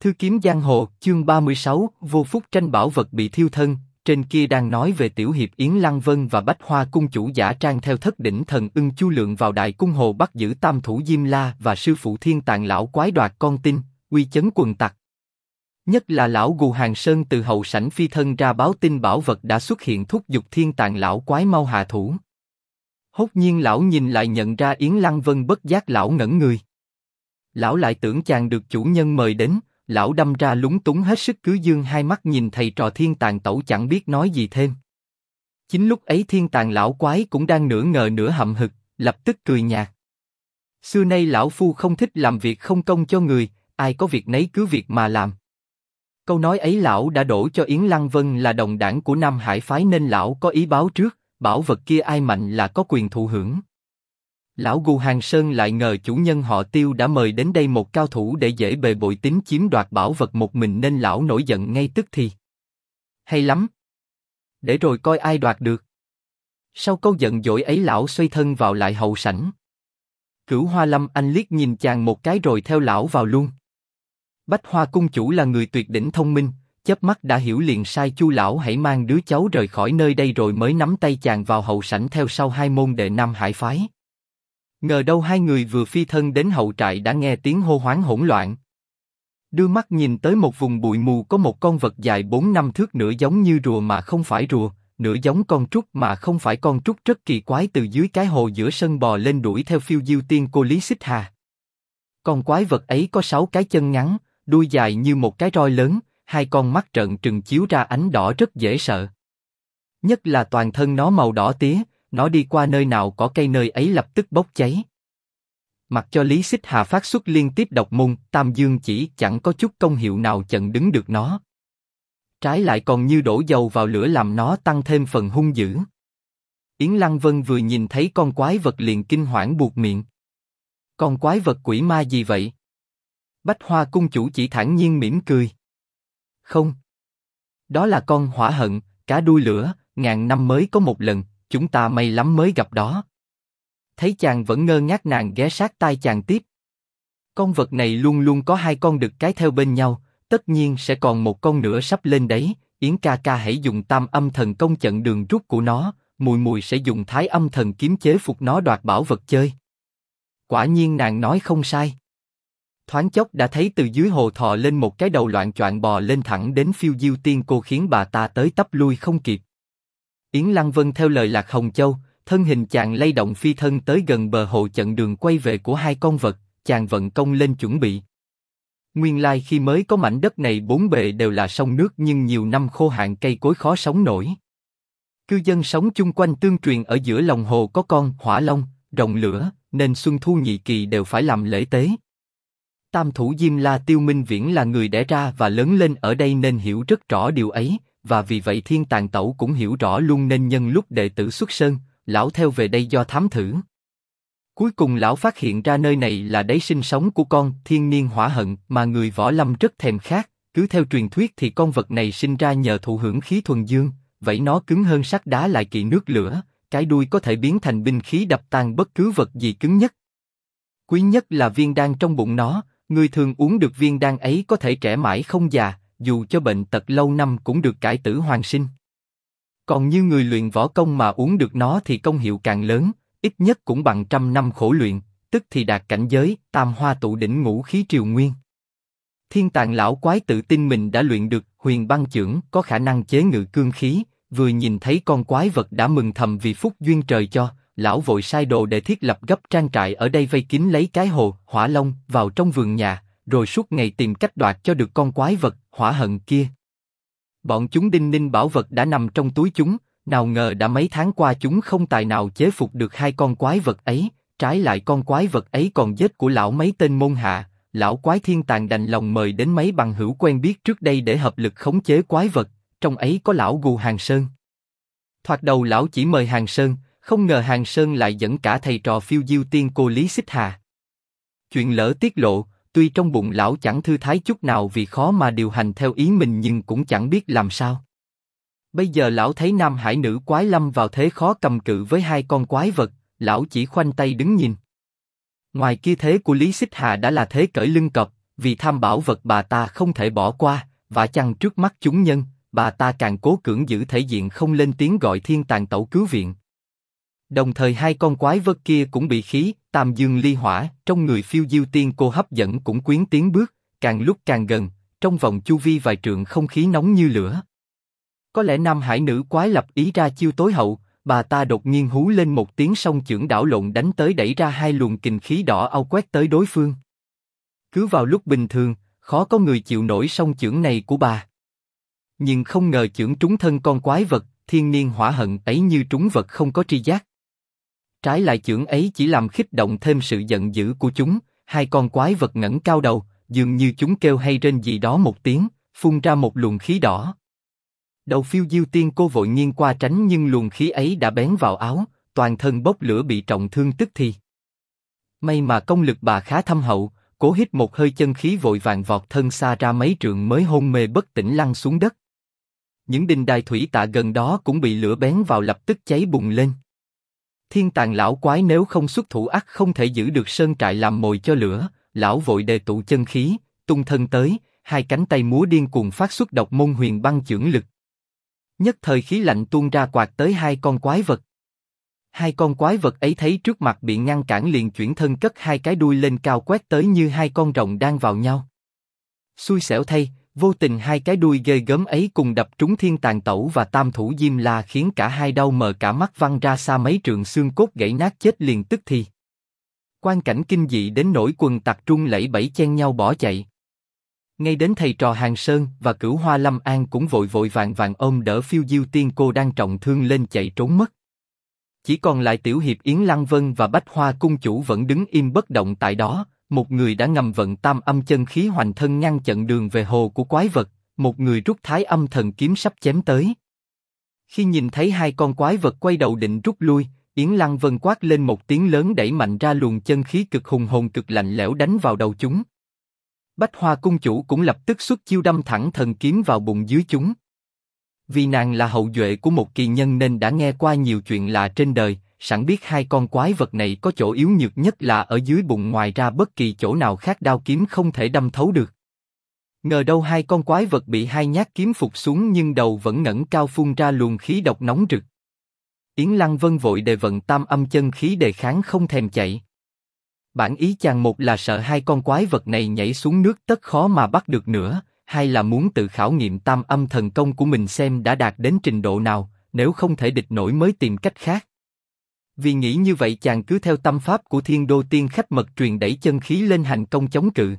Thư kiếm giang hồ, chương 36, vô phúc tranh bảo vật bị thiêu thân. Trên kia đang nói về tiểu hiệp Yến Lăng Vân và Bách Hoa cung chủ giả trang theo thất đỉnh thần ưng Chu Lượng vào đại cung hồ bắt giữ tam thủ Diêm La và sư phụ Thiên Tạng lão quái đoạt con tin, uy chấn quần tặc. Nhất là lão Gù Hàng Sơn từ hậu sảnh phi thân ra báo tin bảo vật đã xuất hiện, thúc giục Thiên Tạng lão quái mau hạ thủ. Hốt nhiên lão nhìn lại nhận ra Yến Lăng Vân, bất giác lão ngẩn người. Lão lại tưởng chàng được chủ nhân mời đến. Lão đâm ra lúng túng hết sức, cứ dương hai mắt nhìn thầy trò Thiên Tạng tẩu chẳng biết nói gì thêm. Chính lúc ấy Thiên Tạng lão quái cũng đang nửa ngờ nửa hậm hực, lập tức cười nhạt. Xưa nay lão phu không thích làm việc không công cho người, ai có việc nấy cứ việc mà làm. Câu nói ấy lão đã đổ cho Yến Lăng Vân là đồng đảng của Nam Hải phái nên lão có ý báo trước, bảo vật kia ai mạnh là có quyền thụ hưởng. Lão Gù Hàng Sơn lại ngờ chủ nhân họ Tiêu đã mời đến đây một cao thủ để dễ bề bội tính chiếm đoạt bảo vật một mình nên lão nổi giận ngay tức thì. Hay lắm! Để rồi coi ai đoạt được. Sau câu giận dỗi ấy lão xoay thân vào lại hậu sảnh. Cửu Hoa Lâm Anh liếc nhìn chàng một cái rồi theo lão vào luôn. Bách Hoa cung chủ là người tuyệt đỉnh thông minh, chớp mắt đã hiểu liền sai Chu lão hãy mang đứa cháu rời khỏi nơi đây rồi mới nắm tay chàng vào hậu sảnh theo sau hai môn đệ Nam Hải phái. Ngờ đâu hai người vừa phi thân đến hậu trại đã nghe tiếng hô hoán hỗn loạn. Đưa mắt nhìn tới một vùng bụi mù có một con vật dài 4-5 thước, nửa giống như rùa mà không phải rùa, nửa giống con trúc mà không phải con trúc, rất kỳ quái, từ dưới cái hồ giữa sân bò lên đuổi theo phiêu diêu tiên cô Lý Xích Hà. Con quái vật ấy có 6 cái chân ngắn, đuôi dài như một cái roi lớn, hai con mắt trợn trừng chiếu ra ánh đỏ rất dễ sợ. Nhất là toàn thân nó màu đỏ tía. Nó đi qua nơi nào có cây nơi ấy lập tức bốc cháy. Mặc cho Lý Xích Hà phát xuất liên tiếp độc môn, Tam Dương chỉ chẳng có chút công hiệu nào chặn đứng được nó. Trái lại còn như đổ dầu vào lửa làm nó tăng thêm phần hung dữ. Yến Lăng Vân vừa nhìn thấy con quái vật liền kinh hoảng buột miệng. Con quái vật quỷ ma gì vậy? Bách Hoa cung chủ chỉ thản nhiên mỉm cười. Không. Đó là con hỏa hận, cá đuôi lửa, ngàn năm mới có một lần. Chúng ta may lắm mới gặp đó. Thấy chàng vẫn ngơ ngác, nàng ghé sát tai chàng tiếp. Con vật này luôn luôn có hai con đực cái theo bên nhau, tất nhiên sẽ còn một con nữa sắp lên đấy. Yến ca ca hãy dùng tam âm thần công chặn đường rút của nó, mùi mùi sẽ dùng thái âm thần kiếm chế phục nó đoạt bảo vật chơi. Quả nhiên nàng nói không sai. Thoáng chốc đã thấy từ dưới hồ thò lên một cái đầu loạn choạng bò lên thẳng đến phiêu diêu tiên cô, khiến bà ta tới tấp lui không kịp. Yến Lăng Vân theo lời Lạc Hồng Châu, thân hình chàng lay động phi thân tới gần bờ hồ chặn đường quay về của hai con vật, chàng vận công lên chuẩn bị. Nguyên lai khi mới có mảnh đất này bốn bề đều là sông nước nhưng nhiều năm khô hạn cây cối khó sống nổi. Cư dân sống chung quanh tương truyền ở giữa lòng hồ có con hỏa long, rồng lửa, nên xuân thu nhị kỳ đều phải làm lễ tế. Tam thủ Diêm La Tiêu Minh Viễn là người đẻ ra và lớn lên ở đây nên hiểu rất rõ điều ấy. Và vì vậy Thiên Tạng Tẩu cũng hiểu rõ luôn nên nhân lúc đệ tử xuất sơn, lão theo về đây do thám thử. Cuối cùng lão phát hiện ra nơi này là đáy sinh sống của con thiên niên hỏa hận mà người võ lâm rất thèm khát. Cứ theo truyền thuyết thì con vật này sinh ra nhờ thụ hưởng khí thuần dương, vậy nó cứng hơn sắt đá lại kỵ nước lửa, cái đuôi có thể biến thành binh khí đập tan bất cứ vật gì cứng nhất. Quý nhất là viên đan trong bụng nó, người thường uống được viên đan ấy có thể trẻ mãi không già. Dù cho bệnh tật lâu năm cũng được cải tử hoàn sinh. Còn như người luyện võ công mà uống được nó thì công hiệu càng lớn, ít nhất cũng bằng 100 năm khổ luyện, tức thì đạt cảnh giới tam hoa tụ đỉnh ngũ khí triều nguyên. Thiên Tạng lão quái tự tin mình đã luyện được huyền băng chưởng, có khả năng chế ngự cương khí, vừa nhìn thấy con quái vật đã mừng thầm vì phúc duyên trời cho, lão vội sai đồ để thiết lập gấp trang trại ở đây vây kín lấy cái hồ hỏa long vào trong vườn nhà. Rồi suốt ngày tìm cách đoạt cho được con quái vật hỏa hận kia. Bọn chúng đinh ninh bảo vật đã nằm trong túi chúng, nào ngờ đã mấy tháng qua chúng không tài nào chế phục được hai con quái vật ấy, trái lại con quái vật ấy còn giết của lão mấy tên môn hạ. Lão quái Thiên Tạng đành lòng mời đến mấy bằng hữu quen biết trước đây để hợp lực khống chế quái vật, trong ấy có lão Gù Hàng Sơn. Thoạt đầu lão chỉ mời Hàng Sơn, không ngờ Hàng Sơn lại dẫn cả thầy trò phiêu diêu tiên cô Lý Xích Hà. Chuyện lỡ tiết lộ. Tuy trong bụng lão chẳng thư thái chút nào vì khó mà điều hành theo ý mình nhưng cũng chẳng biết làm sao. Bây giờ lão thấy Nam Hải nữ quái lâm vào thế khó cầm cự với hai con quái vật, lão chỉ khoanh tay đứng nhìn. Ngoài kia thế của Lý Xích Hà đã là thế cởi lưng cọp, vì tham bảo vật bà ta không thể bỏ qua, vả chăng trước mắt chúng nhân, bà ta càng cố cưỡng giữ thể diện không lên tiếng gọi Thiên Tàn Tẩu cứu viện. Đồng thời hai con quái vật kia cũng bị khí Tam Dương Ly Hỏa trong người Phiêu Diêu Tiên Cô hấp dẫn cũng quyến tiến bước, càng lúc càng gần, trong vòng chu vi vài trượng không khí nóng như lửa. Có lẽ Nam Hải nữ quái lập ý ra chiêu tối hậu, bà ta đột nhiên hú lên một tiếng song chưởng đảo lộn đánh tới đẩy ra hai luồng kình khí đỏ au quét tới đối phương. Cứ vào lúc bình thường, khó có người chịu nổi song chưởng này của bà. Nhưng không ngờ chưởng trúng thân con quái vật, thiên niên hỏa hận ấy như trúng vật không có tri giác. Trái lại chưởng ấy chỉ làm khích động thêm sự giận dữ của chúng, hai con quái vật ngẩng cao đầu, dường như chúng kêu hay rên gì đó một tiếng, phun ra một luồng khí đỏ. Đầu Phiêu Diêu Tiên Cô vội nghiêng qua tránh nhưng luồng khí ấy đã bén vào áo, toàn thân bốc lửa bị trọng thương tức thì. May mà công lực bà khá thâm hậu, cố hít một hơi chân khí vội vàng vọt thân xa ra mấy trượng mới hôn mê bất tỉnh lăn xuống đất. Những đình đài thủy tạ gần đó cũng bị lửa bén vào lập tức cháy bùng lên. Thiên Tàn lão quái nếu không xuất thủ ắt không thể giữ được sơn trại làm mồi cho lửa, lão vội đề tụ chân khí, tung thân tới, hai cánh tay múa điên cuồng phát xuất độc môn huyền băng chưởng lực. Nhất thời khí lạnh tuôn ra quạt tới hai con quái vật. Hai con quái vật ấy thấy trước mặt bị ngăn cản liền chuyển thân cất hai cái đuôi lên cao quét tới như hai con rồng đang vào nhau. Xui xẻo thay, vô tình hai cái đuôi ghê gớm ấy cùng đập trúng Thiên Tàn Tẩu và Tam Thủ Diêm La khiến cả hai đau mờ cả mắt văng ra xa mấy trượng xương cốt gãy nát chết liền tức thì. Quang cảnh kinh dị đến nỗi quần tặc trung lẫy bẫy chen nhau bỏ chạy. Ngay đến thầy trò Hàng Sơn và Cửu Hoa Lâm An cũng vội vội vàng vàng ôm đỡ Phiêu Diêu Tiên Cô đang trọng thương lên chạy trốn mất. Chỉ còn lại Tiểu Hiệp Yến Lăng Vân và Bách Hoa Cung chủ vẫn đứng im bất động tại đó, một người đã ngầm vận tam âm chân khí hoành thân ngăn chặn đường về hồ của quái vật, một người rút Thái Âm thần kiếm sắp chém tới. Khi nhìn thấy hai con quái vật quay đầu định rút lui, Yến Lăng Vân quát lên một tiếng lớn đẩy mạnh ra luồng chân khí cực hùng hồn cực lạnh lẽo đánh vào đầu chúng. Bách Hoa Cung chủ cũng lập tức xuất chiêu đâm thẳng thần kiếm vào bụng dưới chúng. Vì nàng là hậu duệ của một kỳ nhân nên đã nghe qua nhiều chuyện lạ trên đời, sẵn biết hai con quái vật này có chỗ yếu nhược nhất là ở dưới bụng, ngoài ra bất kỳ chỗ nào khác đao kiếm không thể đâm thấu được. Ngờ đâu hai con quái vật bị hai nhát kiếm phục xuống nhưng đầu vẫn ngẩng cao phun ra luồng khí độc nóng rực. Yến Lăng Vân vội đề vận tam âm chân khí đề kháng không thèm chạy. Bản ý chàng một là sợ hai con quái vật này nhảy xuống nước tất khó mà bắt được nữa, hai là muốn tự khảo nghiệm tam âm thần công của mình xem đã đạt đến trình độ nào, nếu không thể địch nổi mới tìm cách khác. Vì nghĩ như vậy chàng cứ theo tâm pháp của Thiên Đô Tiên Khách mật truyền đẩy chân khí lên hành công chống cự.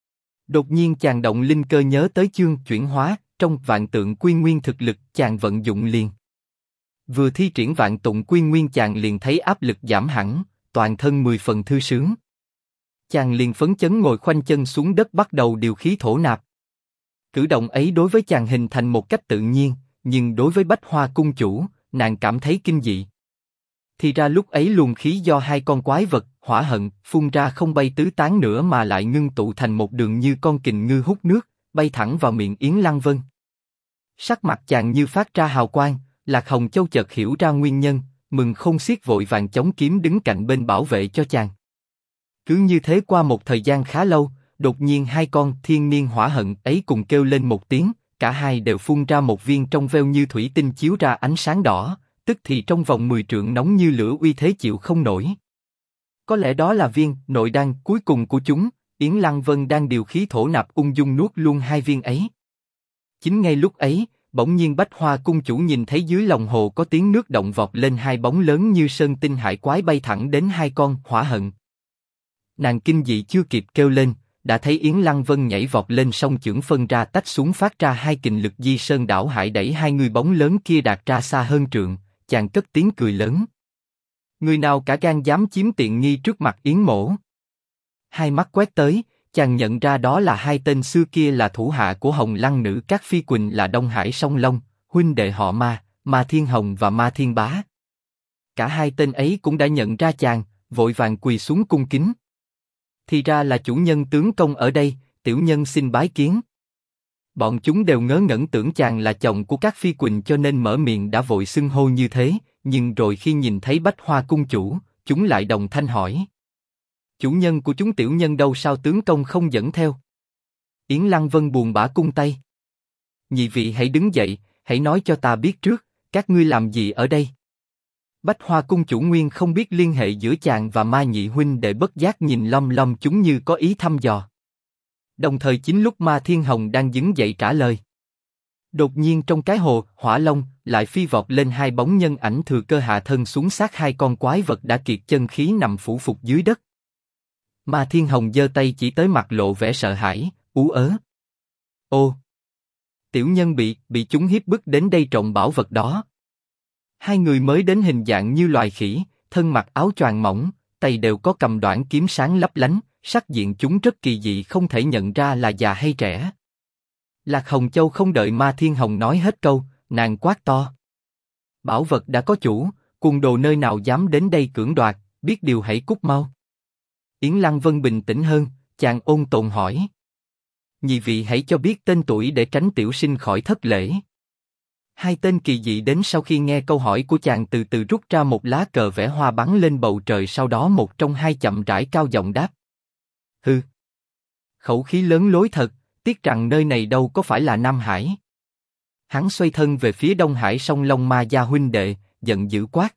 Đột nhiên chàng động linh cơ nhớ tới chương chuyển hóa, trong vạn tượng quy nguyên thực lực chàng vận dụng liền. Vừa thi triển vạn tụng quy nguyên chàng liền thấy áp lực giảm hẳn, toàn thân 10 phần thư sướng. Chàng liền phấn chấn ngồi khoanh chân xuống đất bắt đầu điều khí thổ nạp. Cử động ấy đối với chàng hình thành một cách tự nhiên, nhưng đối với Bách Hoa Cung chủ, nàng cảm thấy kinh dị. Thì ra lúc ấy luồng khí do hai con quái vật, hỏa hận, phun ra không bay tứ tán nữa mà lại ngưng tụ thành một đường như con kình ngư hút nước, bay thẳng vào miệng Yến Lăng Vân. Sắc mặt chàng như phát ra hào quang, Lạc Hồng Châu chợt hiểu ra nguyên nhân, mừng khôn xiết vội vàng chống kiếm đứng cạnh bên bảo vệ cho chàng. Cứ như thế qua một thời gian khá lâu, đột nhiên hai con thiên niên hỏa hận ấy cùng kêu lên một tiếng, cả hai đều phun ra một viên trong veo như thủy tinh chiếu ra ánh sáng đỏ, tức thì trong vòng 10 trượng nóng như lửa uy thế chịu không nổi. Có lẽ đó là viên nội đan cuối cùng của chúng, Yến Lăng Vân đang điều khí thổ nạp ung dung nuốt luôn hai viên ấy. Chính ngay lúc ấy, bỗng nhiên Bách Hoa Cung chủ nhìn thấy dưới lòng hồ có tiếng nước động vọt lên hai bóng lớn như sơn tinh hải quái bay thẳng đến hai con hỏa hận. Nàng kinh dị chưa kịp kêu lên, đã thấy Yến Lăng Vân nhảy vọt lên song chưởng phân ra tách xuống phát ra hai kình lực di sơn đảo hải đẩy hai người bóng lớn kia đạt ra xa hơn trượng, chàng cất tiếng cười lớn. Người nào cả gan dám chiếm tiện nghi trước mặt Yến mỗ? Hai mắt quét tới, chàng nhận ra đó là hai tên xưa kia là thủ hạ của Hồng Lăng nữ Cát Phi Quỳnh là Đông Hải Song Long, huynh đệ họ Ma, Ma Thiên Hồng và Ma Thiên Bá. Cả hai tên ấy cũng đã nhận ra chàng, vội vàng quỳ xuống cung kính. Thì ra là chủ nhân tướng công ở đây, tiểu nhân xin bái kiến. Bọn chúng đều ngớ ngẩn tưởng chàng là chồng của Cát Phi Quỳnh cho nên mở miệng đã vội xưng hô như thế, nhưng rồi khi nhìn thấy Bách Hoa Cung chủ, chúng lại đồng thanh hỏi. Chủ nhân của chúng tiểu nhân đâu sao tướng công không dẫn theo? Yến Lăng Vân buồn bã cung tay. Nhị vị hãy đứng dậy, hãy nói cho ta biết trước, các ngươi làm gì ở đây? Bách Hoa cung chủ nguyên không biết liên hệ giữa chàng và Ma nhị huynh đệ, bất giác nhìn lom lom chúng như có ý thăm dò. Đồng thời chính lúc Ma Thiên Hồng đang đứng dậy trả lời, đột nhiên trong cái hồ Hỏa Long lại phi vọt lên hai bóng nhân ảnh thừa cơ hạ thân xuống sát hai con quái vật đã kiệt chân khí nằm phủ phục dưới đất. Ma Thiên Hồng giơ tay chỉ tới, mặt lộ vẻ sợ hãi, ú ớ. Ô! Tiểu nhân bị chúng hiếp bức đến đây trộm bảo vật đó. Hai người mới đến hình dạng như loài khỉ, thân mặc áo choàng mỏng, tay đều có cầm đoản kiếm sáng lấp lánh, sắc diện chúng rất kỳ dị, không thể nhận ra là già hay trẻ. Lạc Hồng Châu không đợi Ma Thiên Hồng nói hết câu, nàng quát to. Bảo vật đã có chủ, cuồng đồ nơi nào dám đến đây cưỡng đoạt, biết điều hãy cút mau. Yến Lăng Vân bình tĩnh hơn, chàng ôn tồn hỏi. Nhị vị hãy cho biết tên tuổi để tránh tiểu sinh khỏi thất lễ. Hai tên kỳ dị đến sau khi nghe câu hỏi của chàng từ từ rút ra một lá cờ vẽ hoa bắn lên bầu trời, sau đó một trong hai chậm rãi cao giọng đáp. Hừ. Khẩu khí lớn lối thật, tiếc rằng nơi này đâu có phải là Nam Hải. Hắn xoay thân về phía Đông Hải Song Long Ma gia huynh đệ, giận dữ quát.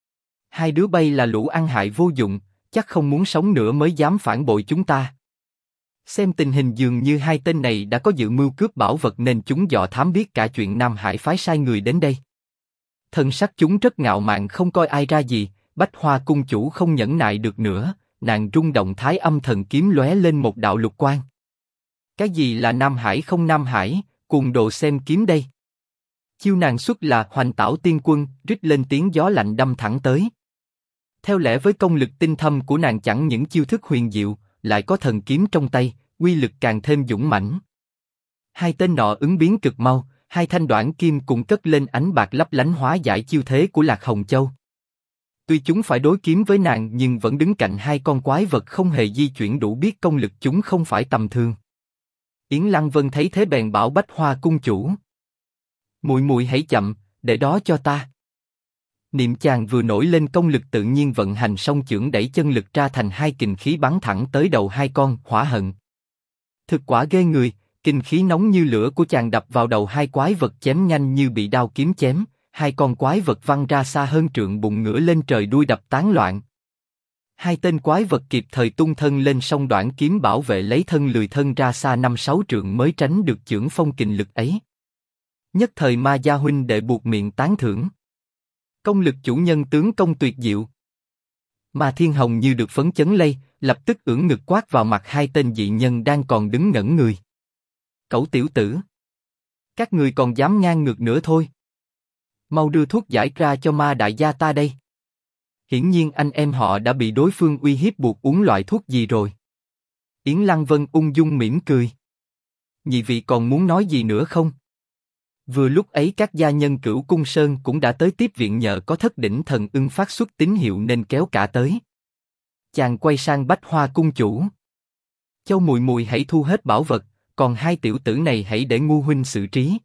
Hai đứa bay là lũ ăn hại vô dụng, chắc không muốn sống nữa mới dám phản bội chúng ta. Xem tình hình dường như hai tên này đã có dự mưu cướp bảo vật nên chúng dò thám biết cả chuyện Nam Hải phái sai người đến đây. Thân sắc chúng rất ngạo mạn, không coi ai ra gì. Bách Hoa cung chủ không nhẫn nại được nữa, nàng rung động Thái Âm thần kiếm lóe lên một đạo lục quang. Cái gì là Nam Hải không Nam Hải, cuồng đồ xem kiếm đây. Chiêu nàng xuất là Hoành Tảo Tiên Quân, rít lên tiếng gió lạnh đâm thẳng tới. Theo lẽ với công lực tinh thâm của nàng, chẳng những chiêu thức huyền diệu, lại có thần kiếm trong tay, uy lực càng thêm dũng mãnh. Hai tên nọ ứng biến cực mau, hai thanh đoản kim cùng cất lên ánh bạc lấp lánh hóa giải chiêu thế của Lạc Hồng Châu. Tuy chúng phải đối kiếm với nàng nhưng vẫn đứng cạnh hai con quái vật không hề di chuyển, đủ biết công lực chúng không phải tầm thường. Yến Lăng Vân thấy thế bèn bảo Bách Hoa cung chủ. Muội muội hãy chậm, để đó cho ta. Niệm chàng vừa nổi lên công lực tự nhiên vận hành, song chưởng đẩy chân lực ra thành hai kình khí bắn thẳng tới đầu hai con hỏa hận. Thực quả ghê người, kình khí nóng như lửa của chàng đập vào đầu hai quái vật chém nhanh như bị đao kiếm chém, hai con quái vật văng ra xa hơn trượng, bụng ngửa lên trời, đuôi đập tán loạn. Hai tên quái vật kịp thời tung thân lên, song đoản kiếm bảo vệ lấy thân, lười thân ra xa 5-6 trượng mới tránh được chưởng phong kình lực ấy. Nhất thời Ma gia huynh đệ buộc miệng tán thưởng. Công lực chủ nhân tướng công tuyệt diệu. Ma Thiên Hồng như được phấn chấn lây, lập tức ưỡn ngực quát vào mặt hai tên dị nhân đang còn đứng ngẩn người. Cẩu tiểu tử! Các người còn dám ngang ngược nữa thôi. Mau đưa thuốc giải ra cho Ma đại gia ta đây. Hiển nhiên anh em họ đã bị đối phương uy hiếp buộc uống loại thuốc gì rồi. Yến Lăng Vân ung dung mỉm cười. Nhị vị còn muốn nói gì nữa không? Vừa lúc ấy các gia nhân Cửu Cung Sơn cũng đã tới tiếp viện, nhờ có Thất Đỉnh Thần Ưng phát xuất tín hiệu nên kéo cả tới. Chàng quay sang Bách Hoa cung chủ. Châu muội muội hãy thu hết bảo vật, còn hai tiểu tử này hãy để ngu huynh xử trí.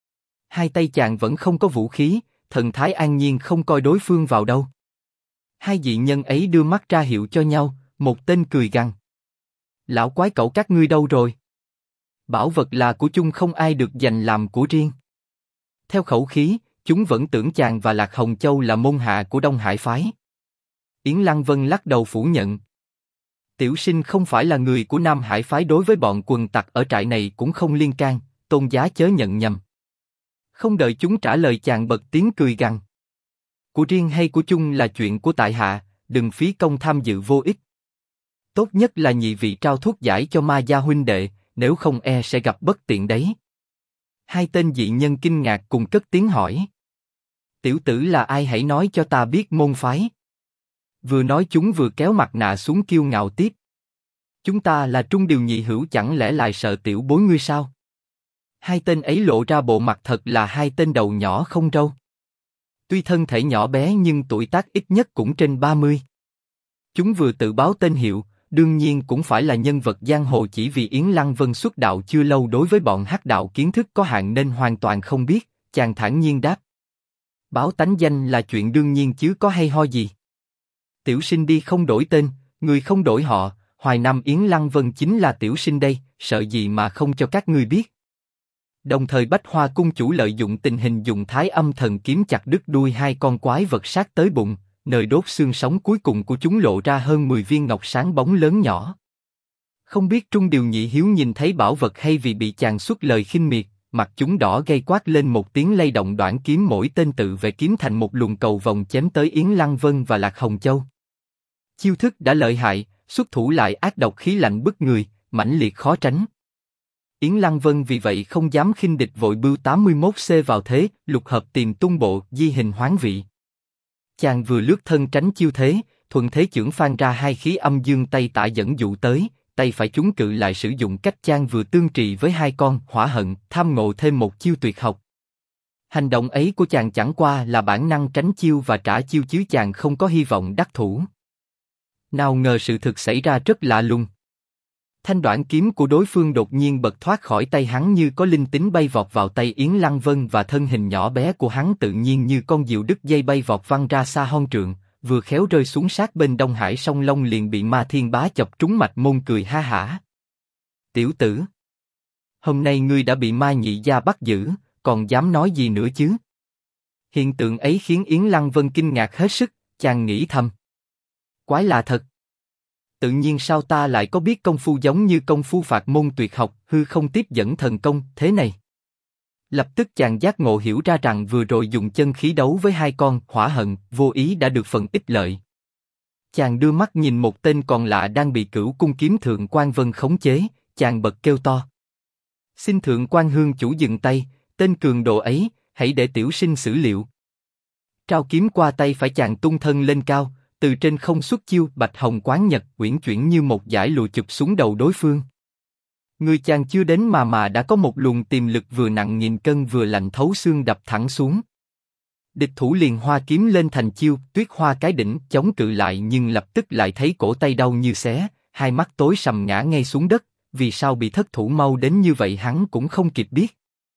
Hai tay chàng vẫn không có vũ khí, thần thái an nhiên không coi đối phương vào đâu. Hai dị nhân ấy đưa mắt ra hiệu cho nhau, một tên cười gằn. Lão quái cẩu các ngươi đâu rồi? Bảo vật là của chung, không ai được giành làm của riêng. Theo khẩu khí, chúng vẫn tưởng chàng và Lạc Hồng Châu là môn hạ của Đông Hải phái. Yến Lăng Vân lắc đầu phủ nhận. Tiểu sinh không phải là người của Nam Hải phái, đối với bọn quần tặc ở trại này cũng không liên can, tôn giá chớ nhận nhầm. Không đợi chúng trả lời, chàng bật tiếng cười gằn. Của riêng hay của chung là chuyện của tại hạ, đừng phí công tham dự vô ích. Tốt nhất là nhị vị trao thuốc giải cho Ma gia huynh đệ, nếu không e sẽ gặp bất tiện đấy. Hai tên dị nhân kinh ngạc cùng cất tiếng hỏi. Tiểu tử là ai, hãy nói cho ta biết môn phái. Vừa nói chúng vừa kéo mặt nạ xuống kiêu ngạo tiếp. Chúng ta là Trung Điều nhị hữu, chẳng lẽ lại sợ tiểu bối ngươi sao? Hai tên ấy lộ ra bộ mặt thật là hai tên đầu nhỏ không râu. Tuy thân thể nhỏ bé nhưng tuổi tác ít nhất cũng trên 30. Chúng vừa tự báo tên hiệu, đương nhiên cũng phải là nhân vật giang hồ, chỉ vì Yến Lăng Vân xuất đạo chưa lâu, đối với bọn hắc đạo kiến thức có hạn nên hoàn toàn không biết. Chàng thản nhiên đáp. Báo tánh danh là chuyện đương nhiên chứ có hay ho gì. Tiểu sinh đi không đổi tên, người không đổi họ, Hoài Nam Yến Lăng Vân chính là tiểu sinh đây, sợ gì mà không cho các ngươi biết. Đồng thời Bách Hoa cung chủ lợi dụng tình hình dùng Thái Âm thần kiếm chặt đứt đuôi hai con quái vật sát tới bụng, nơi đốt xương sống cuối cùng của chúng lộ ra hơn 10 viên ngọc sáng bóng lớn nhỏ. Không biết Trung Điều Nhị Hiếu nhìn thấy bảo vật hay vì bị chàng xuất lời khinh miệt, mặt chúng đỏ gây quát lên một tiếng lay động đoạn kiếm mỗi tên tự vệ kiếm thành một luồng cầu vòng chém tới Yến Lăng Vân và Lạc Hồng Châu. Chiêu thức đã lợi hại, xuất thủ lại ác độc khí lạnh bức người, mãnh liệt khó tránh. Yến Lăng Vân vì vậy không dám khinh địch vội bưu 81C vào thế, lục hợp tìm tung bộ, di hình hoán vị. Chàng vừa lướt thân tránh chiêu thế, thuận thế chưởng phan ra hai khí âm dương tay tả dẫn dụ tới, tay phải chúng cự lại sử dụng cách chàng vừa tương trì với hai con hỏa hận, tham ngộ thêm một chiêu tuyệt học. Hành động ấy của chàng chẳng qua là bản năng tránh chiêu và trả chiêu chứ chàng không có hy vọng đắc thủ. Nào ngờ sự thực xảy ra rất lạ lùng. Thanh đoạn kiếm của đối phương đột nhiên bật thoát khỏi tay hắn như có linh tính bay vọt vào tay Yến Lăng Vân và thân hình nhỏ bé của hắn tự nhiên như con diều đứt dây bay vọt văng ra xa hon trượng, vừa khéo rơi xuống sát bên Đông Hải Song Long liền bị Ma Thiên Bá chọc trúng mạch môn cười ha hả. Tiểu tử, hôm nay ngươi đã bị Ma Nhị gia bắt giữ, còn dám nói gì nữa chứ? Hiện tượng ấy khiến Yến Lăng Vân kinh ngạc hết sức, chàng nghĩ thầm. Quái lạ thật. Tự nhiên sao ta lại có biết công phu giống như công phu phạt môn tuyệt học, hư không tiếp dẫn thần công, thế này. Lập tức chàng giác ngộ hiểu ra rằng vừa rồi dùng chân khí đấu với hai con hỏa hận, vô ý đã được phần ích lợi. Chàng đưa mắt nhìn một tên còn lạ đang bị Cửu Cung kiếm Thượng Quan Vân khống chế, chàng bật kêu to. Xin Thượng Quan Hương chủ dừng tay, tên cường độ ấy, hãy để tiểu sinh xử liệu. Trao kiếm qua tay phải chàng tung thân lên cao, từ trên không xuất chiêu Bạch Hồng Quán Nhật uyển chuyển như một dải lụa chụp xuống đầu đối phương. Người chàng chưa đến mà đã có một luồng tiềm lực vừa nặng nghìn cân vừa lạnh thấu xương đập thẳng xuống. Địch thủ liền hoa kiếm lên thành chiêu Tuyết Hoa cái đỉnh chống cự lại nhưng lập tức lại thấy cổ tay đau như xé, hai mắt tối sầm ngã ngay xuống đất. Vì sao bị thất thủ mau đến như vậy hắn cũng không kịp biết.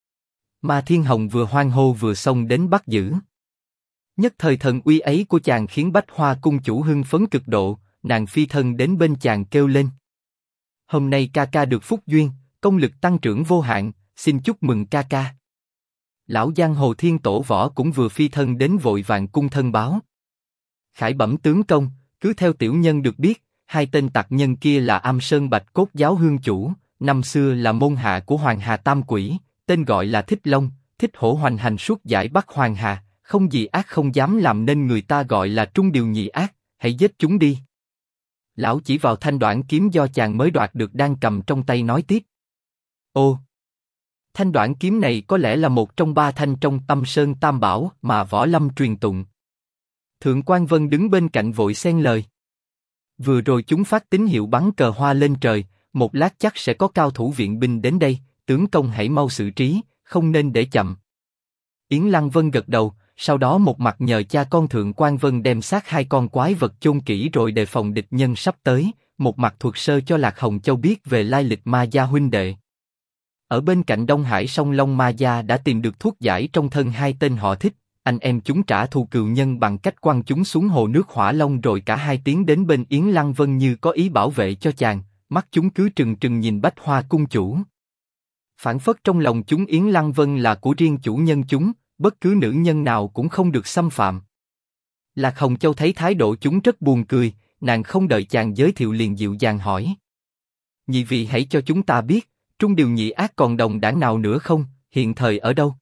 Ma Thiên Hồng vừa hoan hô vừa xông đến bắt giữ. Nhất thời thần uy ấy của chàng khiến Bách Hoa cung chủ hưng phấn cực độ, nàng phi thân đến bên chàng kêu lên. Hôm nay ca ca được phúc duyên, công lực tăng trưởng vô hạn, xin chúc mừng ca ca. Lão giang hồ Thiên Tổ Võ cũng vừa phi thân đến vội vàng cung thân báo. Khải bẩm tướng công, cứ theo tiểu nhân được biết, hai tên tặc nhân kia là Am Sơn Bạch Cốt giáo hương chủ, năm xưa là môn hạ của Hoàng Hà Tam Quỷ, tên gọi là Thích Long, Thích Hổ hoành hành suốt giải Bắc Hoàng Hà, không gì ác không dám làm nên người ta gọi là Trung Điều Nhị ác, hãy giết chúng đi. Lão chỉ vào thanh đoạn kiếm do chàng mới đoạt được đang cầm trong tay nói tiếp. Ô, thanh đoạn kiếm này có lẽ là một trong ba thanh trong Âm Sơn Tam Bảo mà Võ Lâm truyền tụng. Thượng Quan Vân đứng bên cạnh vội xen lời. Vừa rồi chúng phát tín hiệu bắn cờ hoa lên trời, một lát chắc sẽ có cao thủ viện binh đến đây, tướng công hãy mau xử trí, không nên để chậm. Yến Lăng Vân gật đầu, sau đó một mặt nhờ cha con Thượng Quan Vân đem xác hai con quái vật chôn kỹ rồi đề phòng địch nhân sắp tới, một mặt thuật sơ cho Lạc Hồng Châu biết về lai lịch Ma gia huynh đệ. Ở bên cạnh Đông Hải Song Long Ma gia đã tìm được thuốc giải trong thân hai tên họ Thích, anh em chúng trả thù cừu nhân bằng cách quăng chúng xuống hồ nước Hỏa Long rồi cả hai tiến đến bên Yến Lăng Vân như có ý bảo vệ cho chàng, mắt chúng cứ trừng trừng nhìn Bách Hoa cung chủ. Phản phất trong lòng chúng Yến Lăng Vân là của riêng chủ nhân chúng, bất cứ nữ nhân nào cũng không được xâm phạm. Lạc Hồng Châu thấy thái độ chúng rất buồn cười, nàng không đợi chàng giới thiệu liền dịu dàng hỏi. Nhị vị hãy cho chúng ta biết, Trung Điều Nhị ác còn đồng đảng nào nữa không, hiện thời ở đâu?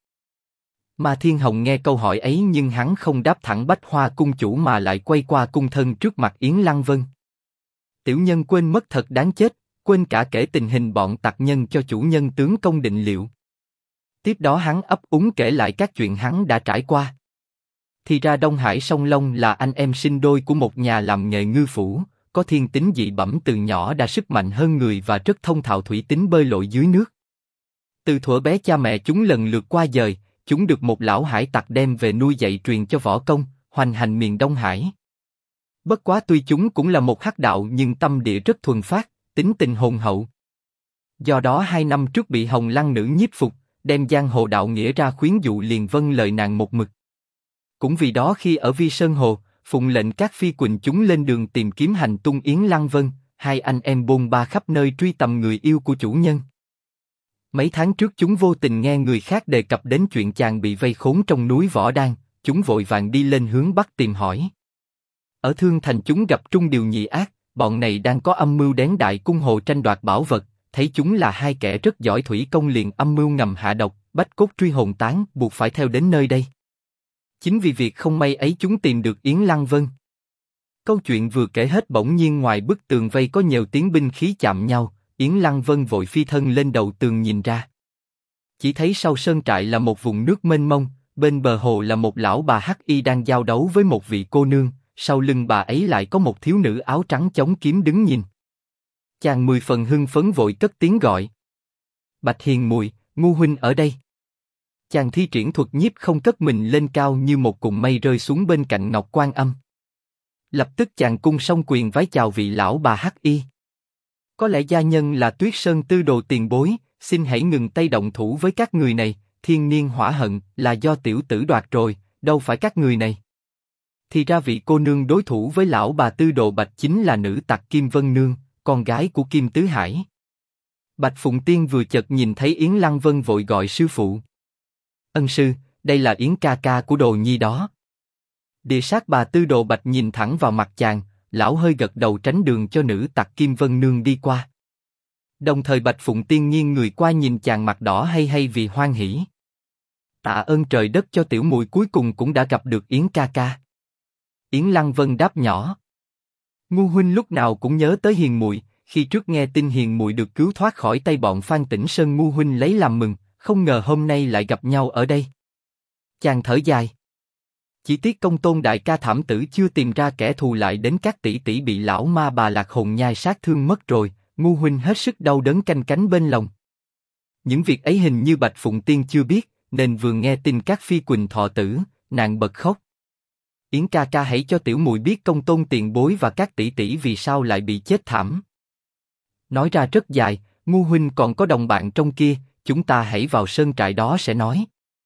Ma Thiên Hồng nghe câu hỏi ấy nhưng hắn không đáp thẳng Bách Hoa cung chủ mà lại quay qua cung thân trước mặt Yến Lăng Vân. Tiểu nhân quên mất thật đáng chết, quên cả kể tình hình bọn tặc nhân cho chủ nhân tướng công định liệu. Tiếp đó hắn ấp úng kể lại các chuyện hắn đã trải qua. Thì ra Đông Hải Song Long là anh em sinh đôi của một nhà làm nghề ngư phủ, có thiên tính dị bẩm từ nhỏ đã sức mạnh hơn người và rất thông thạo thủy tính bơi lội dưới nước. Từ thuở bé cha mẹ chúng lần lượt qua dời, chúng được một lão hải tặc đem về nuôi dạy truyền cho võ công, hoành hành miền Đông Hải. Bất quá tuy chúng cũng là một hắc đạo nhưng tâm địa rất thuần phát, tính tình hồn hậu. Do đó 2 năm trước bị Hồng Lăng nữ nhiếp phục, đem giang hồ đạo nghĩa ra khuyến dụ liền vâng lời nàng một mực. Cũng vì đó khi ở Vi Sơn Hồ, phụng lệnh các phi quỳnh chúng lên đường tìm kiếm hành tung Yến Lăng Vân, hai anh em bôn ba khắp nơi truy tầm người yêu của chủ nhân. Mấy tháng trước chúng vô tình nghe người khác đề cập đến chuyện chàng bị vây khốn trong núi Võ Đan, chúng vội vàng đi lên hướng Bắc tìm hỏi. Ở Thương Thành chúng gặp Trung Điều Nhị Ác, bọn này đang có âm mưu đến Đại Cung Hồ tranh đoạt bảo vật, thấy chúng là hai kẻ rất giỏi thủy công liền âm mưu ngầm hạ độc, bách cốt truy hồn tán, buộc phải theo đến nơi đây. Chính vì việc không may ấy chúng tìm được Yến Lăng Vân. Câu chuyện vừa kể hết bỗng nhiên ngoài bức tường vây có nhiều tiếng binh khí chạm nhau, Yến Lăng Vân vội phi thân lên đầu tường nhìn ra. Chỉ thấy sau sơn trại là một vùng nước mênh mông, bên bờ hồ là một lão bà hắc y đang giao đấu với một vị cô nương, sau lưng bà ấy lại có một thiếu nữ áo trắng chống kiếm đứng nhìn. Chàng 10 phần hưng phấn vội cất tiếng gọi. Bạch Hiền Mùi, Ngu huynh ở đây. Chàng thi triển thuật nhiếp không cất mình lên cao như một cụm mây rơi xuống bên cạnh Ngọc Quan Âm. Lập tức chàng cung song quyền vái chào vị lão bà hắc y. Có lẽ gia nhân là Tuyết Sơn Tư Đồ tiền bối, xin hãy ngừng tay động thủ với các người này, thiên niên hỏa hận là do tiểu tử đoạt rồi, đâu phải các người này. Thì ra vị cô nương đối thủ với lão bà Tư Đồ Bạch chính là nữ tặc Kim Vân Nương, con gái của Kim Tứ Hải. Bạch Phụng Tiên vừa chợt nhìn thấy Yến Lăng Vân vội gọi sư phụ. Ân sư, đây là Yến ca ca của Đồ Nhi đó. Địa sát bà Tư Đồ Bạch nhìn thẳng vào mặt chàng, lão hơi gật đầu tránh đường cho nữ tặc Kim Vân Nương đi qua. Đồng thời Bạch Phụng Tiên nghiêng người qua nhìn chàng mặt đỏ hay vì hoan hỉ. Tạ ơn trời đất cho tiểu muội cuối cùng cũng đã gặp được Yến ca ca. Yến Lăng Vân đáp nhỏ. Ngu huynh lúc nào cũng nhớ tới Hiền muội, khi trước nghe tin Hiền muội được cứu thoát khỏi tay bọn Phan Tĩnh Sơn Ngu huynh lấy làm mừng, không ngờ hôm nay lại gặp nhau ở đây. Chàng thở dài. Chỉ tiếc Công Tôn đại ca thảm tử chưa tìm ra kẻ thù lại đến các tỷ tỷ bị lão ma bà Lạc Hồn nhai sát thương mất rồi, Ngu huynh hết sức đau đớn canh cánh bên lòng. Những việc ấy hình như Bạch Phụng Tiên chưa biết, nên vừa nghe tin các phi quỳnh thọ tử, nàng bật khóc. Yến ca ca hãy cho tiểu muội biết Công Tôn tiền bối và các tỷ tỷ vì sao lại bị chết thảm. Nói ra rất dài, Ngu huynh còn có đồng bạn trong kia, chúng ta hãy vào sơn trại đó sẽ nói.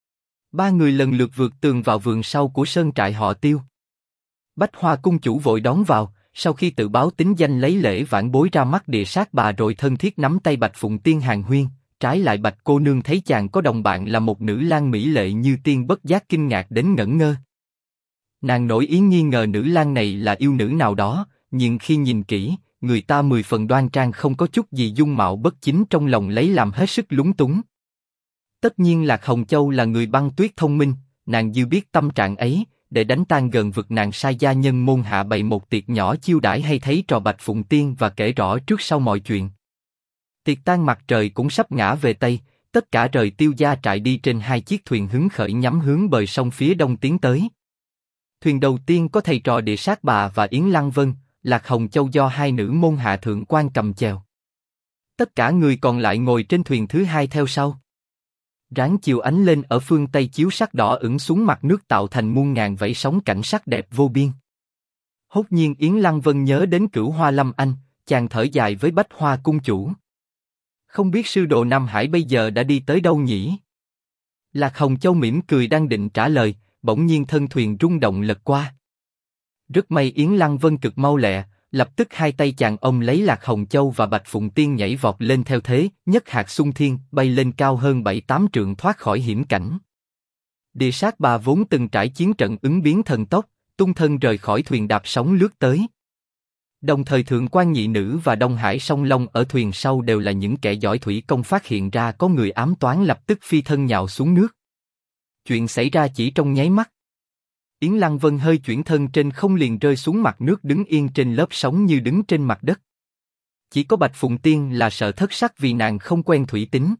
Ba người lần lượt vượt tường vào vườn sau của sơn trại họ Tiêu. Bách Hoa cung chủ vội đón vào, sau khi tự báo tính danh lấy lễ vãn bối ra mắt địa sát bà rồi thân thiết nắm tay Bạch Phụng Tiên hàn huyên. Trái lại Bạch cô nương thấy chàng có đồng bạn là một nữ lang mỹ lệ như tiên bất giác kinh ngạc đến ngẩn ngơ. Nàng nổi ý nghi ngờ nữ lang này là yêu nữ nào đó, nhưng khi nhìn kỹ, người ta 10 phần đoan trang không có chút gì dung mạo bất chính trong lòng lấy làm hết sức lúng túng. Tất nhiên Lạc Hồng Châu là người băng tuyết thông minh, nàng dư biết tâm trạng ấy, để đánh tan gần vực nàng sai gia nhân môn hạ bày một tiệc nhỏ chiêu đãi hay thấy trò Bạch Phụng Tiên và kể rõ trước sau mọi chuyện. Tiệc tan mặt trời cũng sắp ngã về Tây, tất cả rời Tiêu gia trại đi trên hai chiếc thuyền hứng khởi nhắm hướng bờ sông phía đông tiến tới. Thuyền đầu tiên có thầy trò địa sát bà và Yến Lăng Vân, Lạc Hồng Châu do hai nữ môn hạ thượng quan cầm chèo. Tất cả người còn lại ngồi trên thuyền thứ hai theo sau. Ráng chiều ánh lên ở phương Tây chiếu sắc đỏ ửng xuống mặt nước tạo thành muôn ngàn vẫy sóng cảnh sắc đẹp vô biên. Hốt nhiên Yến Lăng Vân nhớ đến Cửu Hoa Lâm Anh, chàng thở dài với Bách Hoa cung chủ. Không biết sư đồ Nam Hải bây giờ đã đi tới đâu nhỉ? Lạc Hồng Châu mỉm cười đang định trả lời, bỗng nhiên thân thuyền rung động lật qua. Rất may Yến Lăng Vân cực mau lẹ, lập tức hai tay chàng ôm lấy Lạc Hồng Châu và Bạch Phụng Tiên nhảy vọt lên theo thế, nhất hạt xung thiên, bay lên cao hơn 7-8 trượng thoát khỏi hiểm cảnh. Địa sát bà vốn từng trải chiến trận ứng biến thần tốc, tung thân rời khỏi thuyền đạp sóng lướt tới. Đồng thời Thượng quan nhị nữ và Đông Hải Song Long ở thuyền sau đều là những kẻ giỏi thủy công, phát hiện ra có người ám toán lập tức phi thân nhào xuống nước. Chuyện xảy ra chỉ trong nháy mắt. Yến Lăng Vân hơi chuyển thân trên không liền rơi xuống mặt nước đứng yên trên lớp sóng như đứng trên mặt đất. Chỉ có Bạch Phụng Tiên là sợ thất sắc vì nàng không quen thủy tính.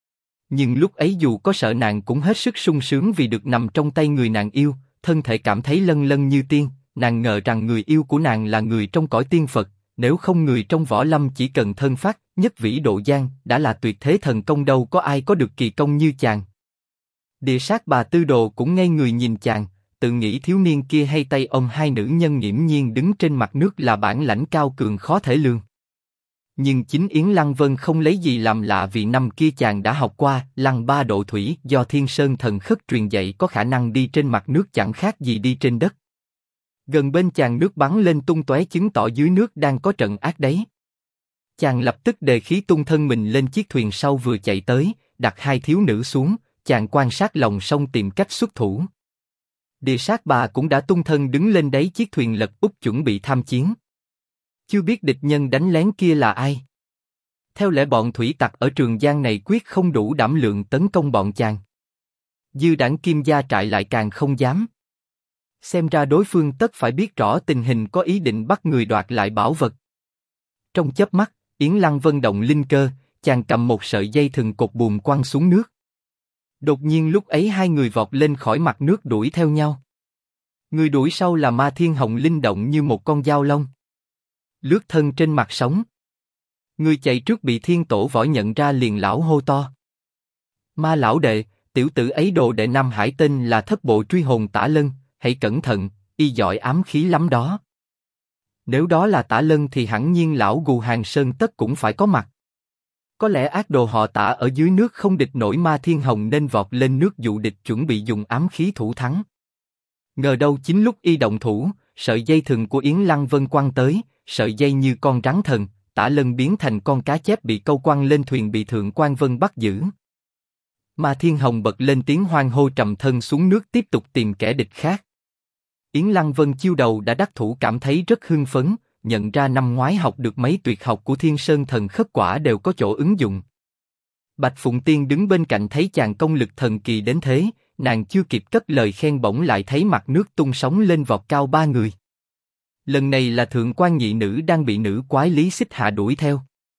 Nhưng lúc ấy dù có sợ nàng cũng hết sức sung sướng vì được nằm trong tay người nàng yêu, thân thể cảm thấy lân lân như tiên. Nàng ngờ rằng người yêu của nàng là người trong cõi tiên Phật, nếu không người trong võ lâm chỉ cần thân phát, nhất vĩ độ giang, đã là tuyệt thế thần công, đâu có ai có được kỳ công như chàng. Địa sát bà Tư Đồ cũng ngây người nhìn chàng, tự nghĩ thiếu niên kia hay tay ôm hai nữ nhân nghiễm nhiên đứng trên mặt nước là bản lãnh cao cường khó thể lường. Nhưng chính Yến Lăng Vân không lấy gì làm lạ vì năm kia chàng đã học qua Lăng Ba Độ Thủy do Thiên Sơn Thần Khất truyền dạy, có khả năng đi trên mặt nước chẳng khác gì đi trên đất. Gần bên chàng nước bắn lên tung tóe chứng tỏ dưới nước đang có trận ác đấy. Chàng lập tức đề khí tung thân mình lên chiếc thuyền sau vừa chạy tới, đặt hai thiếu nữ xuống, chàng quan sát lòng sông tìm cách xuất thủ. Địa sát bà cũng đã tung thân đứng lên đáy chiếc thuyền lật úp chuẩn bị tham chiến. Chưa biết địch nhân đánh lén kia là ai. Theo lẽ bọn thủy tặc ở Trường Giang này quyết không đủ đảm lượng tấn công bọn chàng. Dư đảng Kim Gia trại lại càng không dám. Xem ra đối phương tất phải biết rõ tình hình có ý định bắt người đoạt lại bảo vật. Trong chớp mắt, Yến Lăng Vân động linh cơ, chàng cầm một sợi dây thừng cột buồm quăng xuống nước. Đột nhiên lúc ấy hai người vọt lên khỏi mặt nước đuổi theo nhau. Người đuổi sau là Ma Thiên Hồng linh động như một con dao long. Lướt thân trên mặt sóng. Người chạy trước bị Thiên Tổ Võ nhận ra liền lão hô to. Ma lão đệ, tiểu tử ấy đồ đệ Nam Hải tên là Thất Bộ Truy Hồn Tả Lân, hãy cẩn thận, y giỏi ám khí lắm đó. Nếu đó là Tả Lân thì hẳn nhiên lão Gù Hàng Sơn tất cũng phải có mặt. Có lẽ ác đồ họ Tả ở dưới nước không địch nổi Ma Thiên Hồng nên vọt lên nước dụ địch chuẩn bị dùng ám khí thủ thắng. Ngờ đâu chính lúc y động thủ, sợi dây thừng của Yến Lăng Vân quăng tới, sợi dây như con rắn thần, Tả Lân biến thành con cá chép bị câu quăng lên thuyền bị Thượng Quan Vân bắt giữ. Ma Thiên Hồng bật lên tiếng hoan hô trầm thân xuống nước tiếp tục tìm kẻ địch khác. Yến Lăng Vân chiêu đầu đã đắc thủ cảm thấy rất hưng phấn, nhận ra năm ngoái học được mấy tuyệt học của Thiên Sơn Thần Khất Quả đều có chỗ ứng dụng. Bạch Phụng Tiên đứng bên cạnh thấy chàng công lực thần kỳ đến thế, nàng chưa kịp cất lời khen bỗng lại thấy mặt nước tung sóng lên vọt cao ba người. Lần này là Thượng Quan nhị nữ đang bị nữ quái Lý Xích Hạ đuổi theo.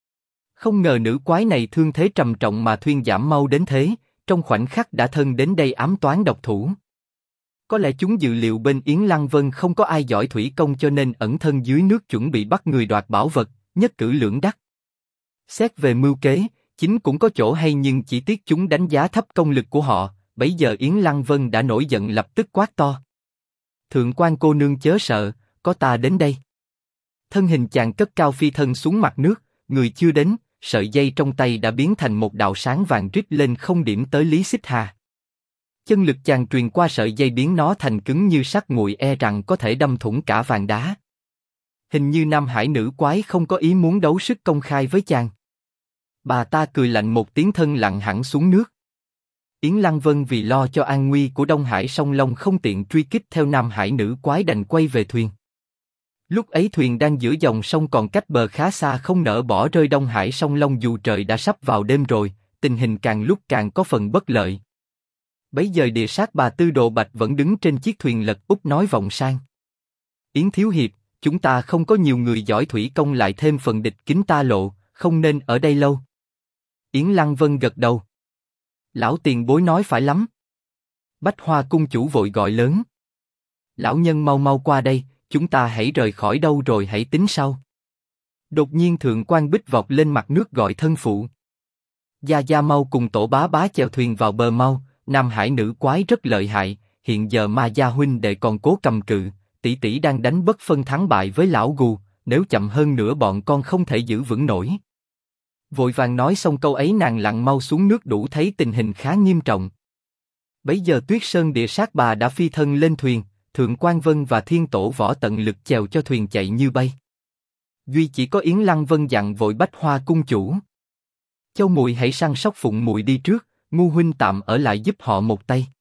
Không ngờ nữ quái này thương thế trầm trọng mà thuyên giảm mau đến thế, trong khoảnh khắc đã thân đến đây ám toán độc thủ. Có lẽ chúng dự liệu bên Yến Lăng Vân không có ai giỏi thủy công cho nên ẩn thân dưới nước chuẩn bị bắt người đoạt bảo vật, nhất cử lưỡng đắc. Xét về mưu kế, chính cũng có chỗ hay nhưng chỉ tiếc chúng đánh giá thấp công lực của họ. Bấy giờ Yến Lăng Vân đã nổi giận lập tức quát to. Thượng Quan cô nương chớ sợ, có ta đến đây. Thân hình chàng cất cao phi thân xuống mặt nước, người chưa đến, sợi dây trong tay đã biến thành một đạo sáng vàng rít lên không điểm tới Lý Xích Hà. Chân lực chàng truyền qua sợi dây biến nó thành cứng như sắt nguội e rằng có thể đâm thủng cả vàng đá. Hình như Nam Hải nữ quái không có ý muốn đấu sức công khai với chàng. Bà ta cười lạnh một tiếng thân lặn hẳn xuống nước. Yến Lăng Vân vì lo cho an nguy của Đông Hải Song Long không tiện truy kích theo Nam Hải nữ quái đành quay về thuyền. Lúc ấy thuyền đang giữa dòng sông còn cách bờ khá xa không nỡ bỏ rơi Đông Hải Song Long dù trời đã sắp vào đêm rồi, tình hình càng lúc càng có phần bất lợi. Bấy giờ địa sát bà Tư Đồ Bạch vẫn đứng trên chiếc thuyền lật úp nói vọng sang. Yến Thiếu Hiệp, chúng ta không có nhiều người giỏi thủy công lại thêm phần địch kính ta lộ, không nên ở đây lâu. Yến Lăng Vân gật đầu. Lão tiền bối nói phải lắm. Bách Hoa cung chủ vội gọi lớn. Lão nhân mau mau qua đây, chúng ta hãy rời khỏi đâu rồi hãy tính sau. Đột nhiên Thượng Quan Bích vọt lên mặt nước gọi thân phụ. Gia Gia mau cùng tổ bá bá chèo thuyền vào bờ mau, Nam Hải nữ quái rất lợi hại, hiện giờ Ma Gia huynh đệ còn cố cầm cự, tỷ tỷ đang đánh bất phân thắng bại với lão Gù, nếu chậm hơn nữa bọn con không thể giữ vững nổi. Vội vàng nói xong câu ấy nàng lặn mau xuống nước đủ thấy tình hình khá nghiêm trọng. Bấy giờ Tuyết Sơn địa sát bà đã phi thân lên thuyền, Thượng Quan Vân và Thiên Tổ Võ tận lực chèo cho thuyền chạy như bay. Duy chỉ có Yến Lăng Vân dặn vội Bách Hoa cung chủ. Châu muội hãy săn sóc Phụng muội đi trước, Ngu huynh tạm ở lại giúp họ một tay.